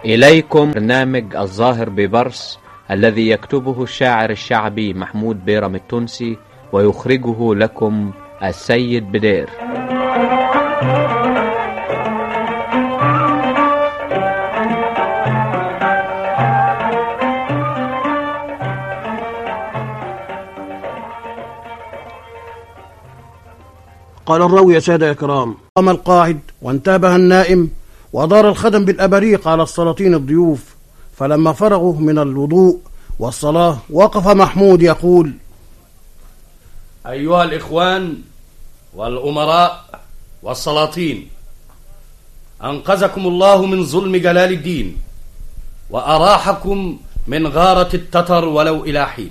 إليكم برنامج الظاهر ببرس الذي يكتبه الشاعر الشعبي محمود بيرم التونسي ويخرجه لكم السيد بدير. قال الراوي: يا سادة إكرام، قام القاعد وانتبه النائم ودار الخدم بالأبريق على السلاطين الضيوف، فلما فرغوا من الوضوء والصلاة وقف محمود يقول: أيها الإخوان والأمراء والسلاطين، أنقذكم الله من ظلم جلال الدين وأراحكم من غارة التتر ولو إلى حين.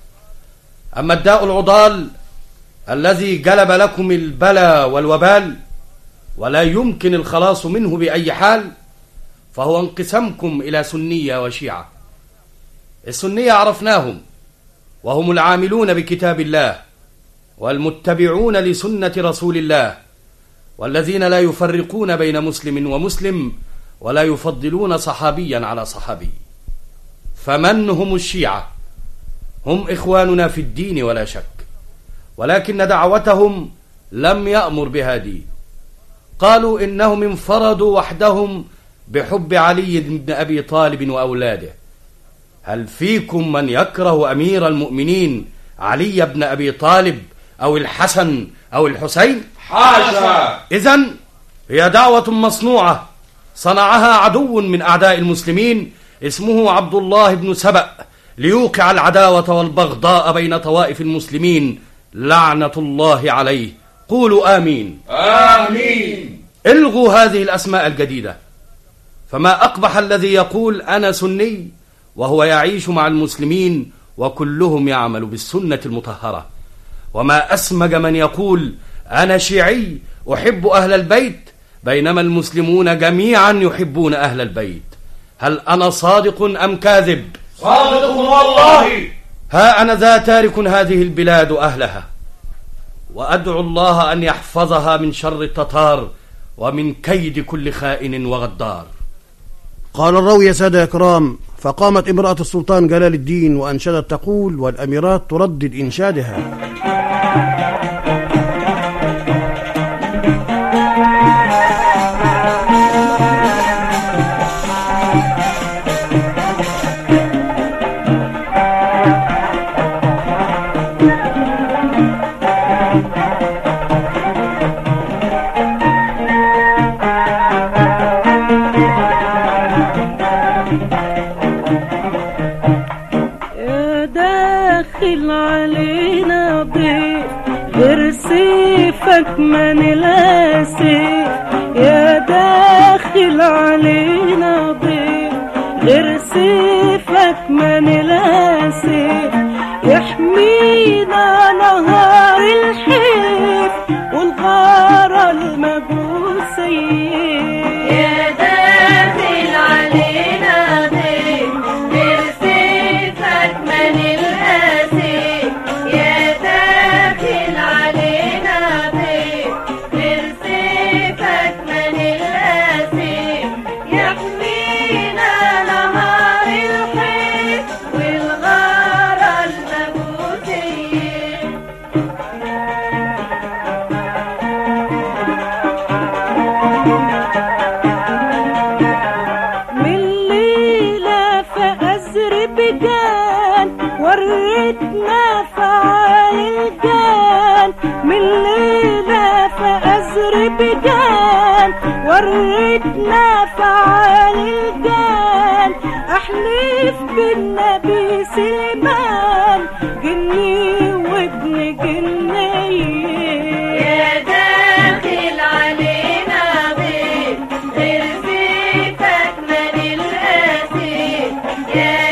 أما الداء العضال الذي جلب لكم البلاء والوبال ولا يمكن الخلاص منه بأي حال، فهو انقسامكم إلى سنية وشيعة. السنية عرفناهم، وهم العاملون بكتاب الله والمتبعون لسنة رسول الله، والذين لا يفرقون بين مسلم ومسلم ولا يفضلون صحابيا على صحابي. فمن هم الشيعة؟ هم إخواننا في الدين ولا شك، ولكن دعوتهم لم يأمر بهذه. قالوا إنهم انفردوا وحدهم بحب علي بن أبي طالب وأولاده. هل فيكم من يكره أمير المؤمنين علي بن أبي طالب أو الحسن أو الحسين؟ حاشا. إذن هي دعوة مصنوعة صنعها عدو من أعداء المسلمين اسمه عبد الله بن سبأ ليوقع العداوة والبغضاء بين طوائف المسلمين، لعنة الله عليه. قولوا آمين. آمين. الغوا هذه الأسماء الجديدة، فما أقبح الذي يقول أنا سني وهو يعيش مع المسلمين وكلهم يعمل بالسنة المطهرة، وما أسمج من يقول أنا شيعي أحب أهل البيت بينما المسلمون جميعا يحبون أهل البيت. هل أنا صادق أم كاذب؟ صادق والله. ها أنا ذا تارك هذه البلاد أهلها، وأدعو الله أن يحفظها من شر التتار ومن كيد كل خائن وغدار. قال الراوي: يا سادة إكرام، فقامت امرأة السلطان جلال الدين وأنشدت تقول، والأميرات تردد إنشادها: علينا ضيف غير سيفك ما نلاسي، يا داخل علينا ضيف غير سيفك ما نلاسي، يحمينا نهار الحيف والغارة المجوسية، يا داخل علينا ضيف غير سيفك ما نلاسي، يا داخل علينا ضيف غير سيفك ما نلاسي، يحمينا نهار الحيف والغارة المجوسية. وريتنا فعال الجان من ليلة فأزربجان، وريتنا فعال الجان، أحلف بالنبي سليمان جني وابن جنية، يا داخل علينا ضيف غير سيفك ما نلقاسي، يا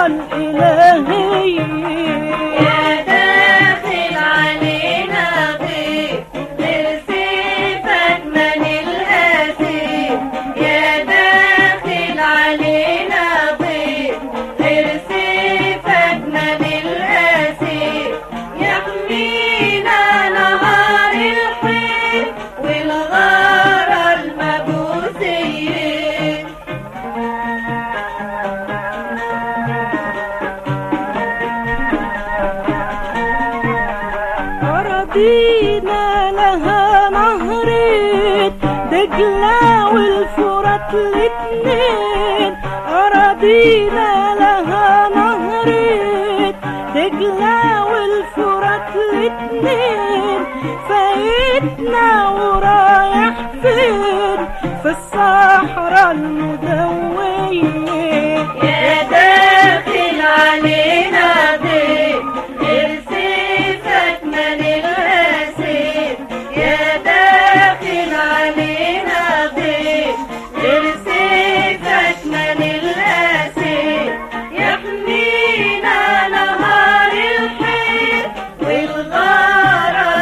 الإلهية. يا داخل علينا ضيف غير سيفك من الأسير. يا داخل علينا ضيف غير سيفك من الأسير. يحمينا نهار الخير والغارة المجوسية. أراضينا لها نهرين دجلة والفرات الاتنين. أراضينا لها نهرين دجلة والفرات الاتنين. فايتنا ورايح فين في الصحراء المدوية. يا داخل علينا ضيف غير سيفك من الأسير. يا داخل علينا ضيف غير سيفك من الأسير. يحمينا نهار الخير والغارة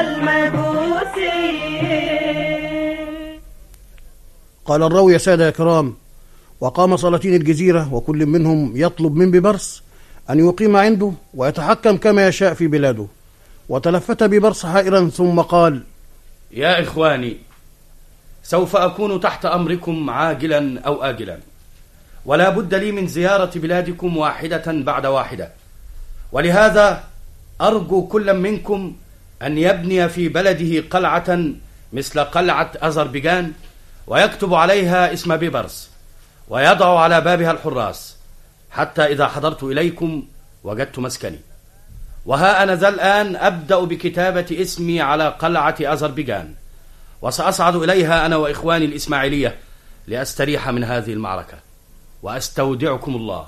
المجوسية. قال الراوي يا سادة يا كرام: وقام سلاطين الجزيرة وكل منهم يطلب من ببرس أن يقيم عنده ويتحكم كما يشاء في بلاده. وتلفت ببرس حائرا ثم قال: يا إخواني، سوف أكون تحت أمركم عاجلا أو آجلا، ولا بد لي من زيارة بلادكم واحدة بعد واحدة. ولهذا أرجو كل منكم أن يبني في بلده قلعة مثل قلعة أذربيجان، ويكتب عليها اسم بيبرس، ويضع على بابها الحراس، حتى إذا حضرت إليكم وجدت مسكني. وها أنا ذا الآن أبدأ بكتابة اسمي على قلعة أذربيجان، وسأصعد إليها أنا وإخواني الإسماعيلية لأستريح من هذه المعركة، وأستودعكم الله.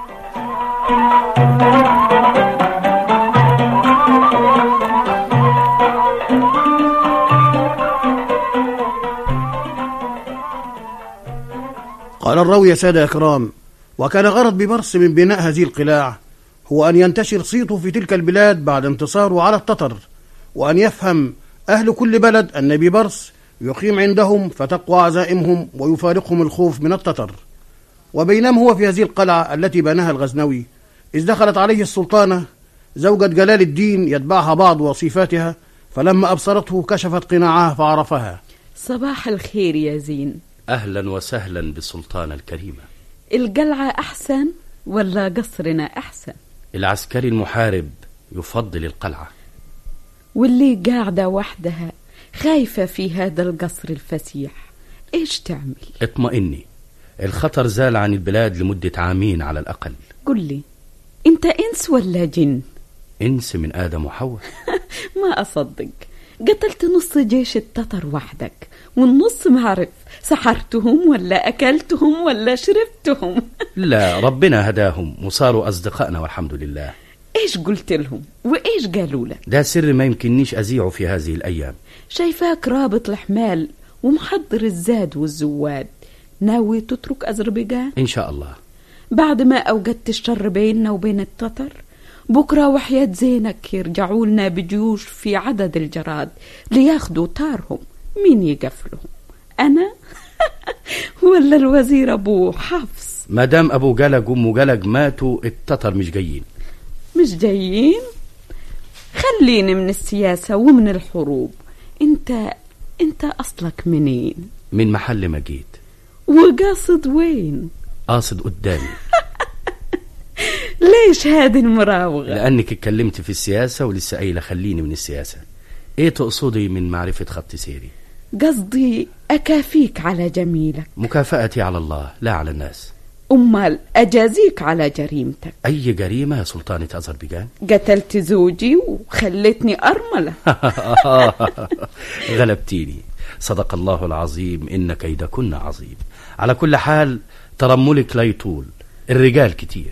قال الراوي يا سادة يا كرام: وكان غرض ببرس من بناء هذه القلاع هو أن ينتشر صيته في تلك البلاد بعد انتصاره على التتر، وأن يفهم أهل كل بلد أن ببرس يقيم عندهم فتقوى عزائمهم ويفارقهم الخوف من التتر. وبينما هو في هذه القلعة التي بناها الغزنوي إذ دخلت عليه السلطانة زوجة جلال الدين يتبعها بعض وصفاتها، فلما أبصرته كشفت قناعها فعرفها. صباح الخير يا زين. أهلا وسهلا بالسلطانة الكريمة. القلعة أحسن ولا قصرنا أحسن؟ العسكري المحارب يفضل القلعة. واللي قاعدة وحدها خايفة في هذا القصر الفسيح، إيش تعمل؟ اطمئني، الخطر زال عن البلاد لمدة 2 عام على الأقل. قل لي، أنت إنس ولا جن؟ إنس من آدم وحواء. ما أصدق، قتلت نص جيش التتر وحدك والنص معرف، سحرتهم ولا أكلتهم ولا شربتهم؟ لا، ربنا هداهم وصاروا أصدقائنا والحمد لله. إيش قلت لهم وإيش قالوا لك؟ ده سر ما يمكننيش أذيعه في هذه الأيام. شايفاك رابط الحمال ومحضر الزاد والزواد، ناوي تترك أذربيجان؟ إن شاء الله. بعد ما أوجدت الشر بيننا وبين التتر، بكرة وحياة زينك يرجعوا لنا بجيوش في عدد الجراد لياخدوا تارهم. مين يقفلهم؟ أنا ولا الوزير أبو حفص؟ مادام أبو جلج وأم جلج ماتوا، التتر مش جايين. مش جايين؟ خليني من السياسة ومن الحروب. انت أصلك منين؟ من محل ما جيت. وقاصد وين؟ قاصد قدامي. ليش هذه المراوغة؟ لأنك اتكلمت في السياسة ولسه قايلة خليني من السياسة. ايه تقصدي من معرفة خط سيري؟ قصدي أكافيك على جميلك. مكافأتي على الله لا على الناس. أمال أجازيك على جريمتك. أي جريمة يا سلطانة أذربيجان؟ قتلت زوجي وخلتني أرملة. غلبتيني. صدق الله العظيم إن كيدكن عظيم. على كل حال ترملك لا يطول، الرجال كتير.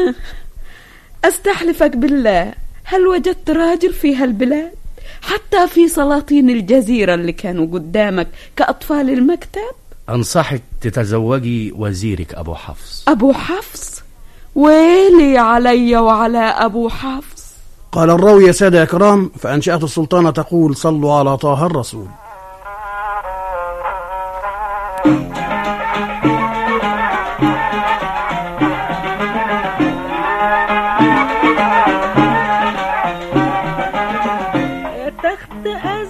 أستحلفك بالله، هل وجدت راجل في هالبلاد؟ حتى في سلاطين الجزيرة اللي كانوا قدامك كأطفال المكتب؟ أنصحك تتزوجي وزيرك أبو حفص. أبو حفص؟ ويلي علي وعلى أبو حفص. قال الراوي يا سادة يا كرام: فأنشأت السلطانة تقول: صلوا على طه الرسول. تخت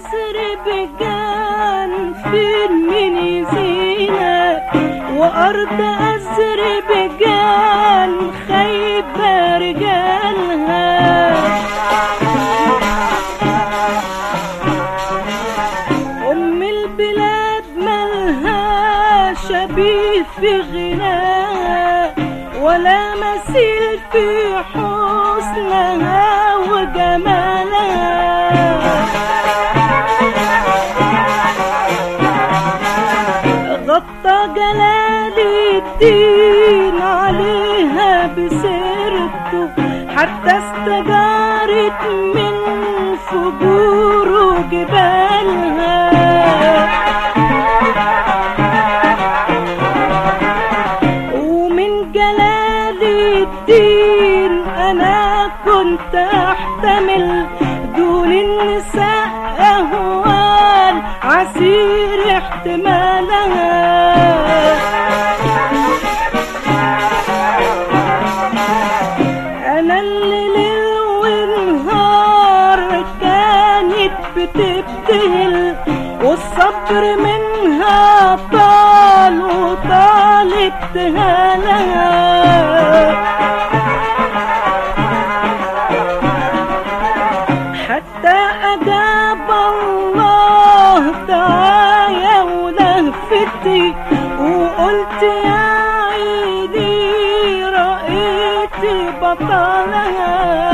أذربيجان فين من يزينك، وأرض أذربيجان خايبة رجالها. أم البلاد ملها شبيه في غناها، ولا مثيل في حسنها وجمالها. غطى جلال الدين عليها بسيرته، حتى استجارت من فجور جبالها. ومن جلال الدين أنا كنت أحتمل دون النساء أهوال عسير احتمالها. أنا اللي ليل ونهار كانت بتبتهل، والصبر منها طال وطال ابتهالها. حتى أجاب الله دعايا ولهفتي، وقلت يا عيني رأيت بطلها.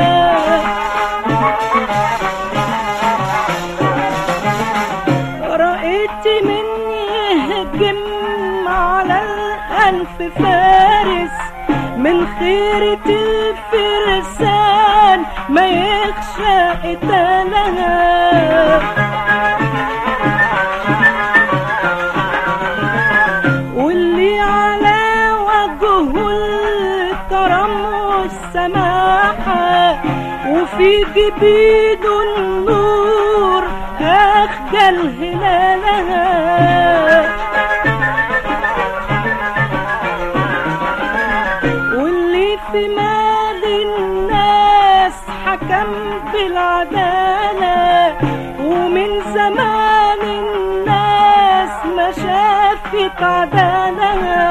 رأيت من يهجم على الألف فارس، من خيرة الفرسان ما يخشى قتالها. واللي على وجهه الكرم والسماحة، وفي جبينه النور أخجل هلالها. واللي في مال الناس حكم بالعدالة، ومن زمان الناس ما شافت عدالها.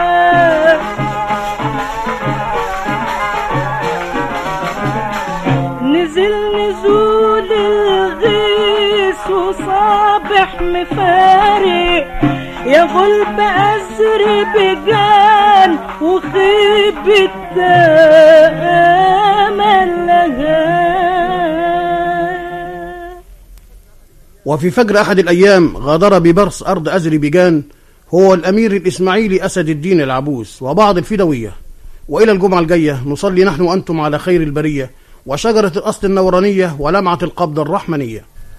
نزل نزول الغيث وصابح مفارق، يا غلب أذربيجان وخيبة أملها. وفي فجر أحد الأيام غادر ببرص أرض أذربيجان هو الأمير الإسماعيلي أسد الدين العبوس وبعض الفدوية. وإلى الجمعة الجاية نصلي نحن وأنتم على خير البرية، وشجرة الأصل النورانية ولمعة القبضة الرحمنية.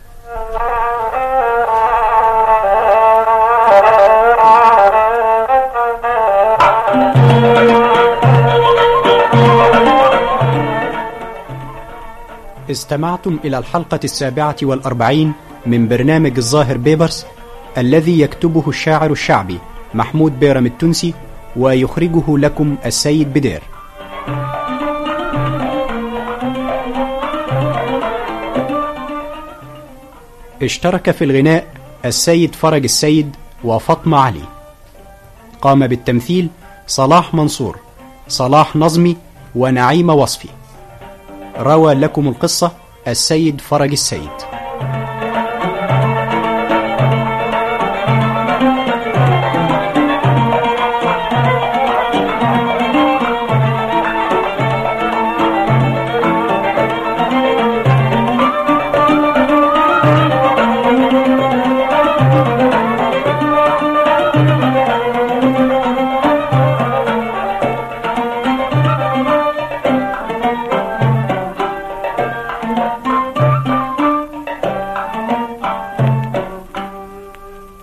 استمعتم إلى الحلقة 47 من برنامج الظاهر بيبرس، الذي يكتبه الشاعر الشعبي محمود بيرم التونسي، ويخرجه لكم السيد بدير. اشترك في الغناء السيد فرج السيد وفاطمة علي. قام بالتمثيل صلاح منصور، صلاح نظمي، ونعيم وصفي. روى لكم القصة السيد فرج السيد.